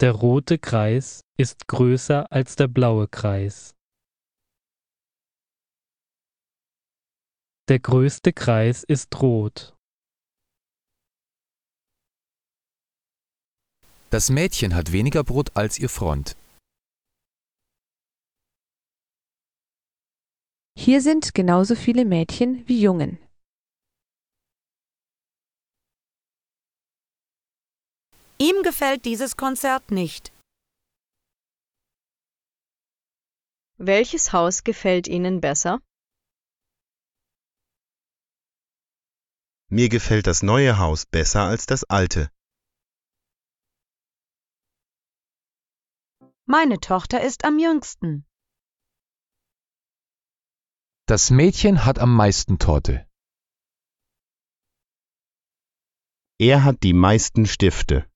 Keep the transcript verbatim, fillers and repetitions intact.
Der rote Kreis ist größer als der blaue Kreis. Der größte Kreis ist rot. Das Mädchen hat weniger Brot als ihr Freund. Hier sind genauso viele Mädchen wie Jungen. Ihm gefällt dieses Konzert nicht. Welches Haus gefällt Ihnen besser? Mir gefällt das neue Haus besser als das alte. Meine Tochter ist am jüngsten. Das Mädchen hat am meisten Torte. Er hat die meisten Stifte.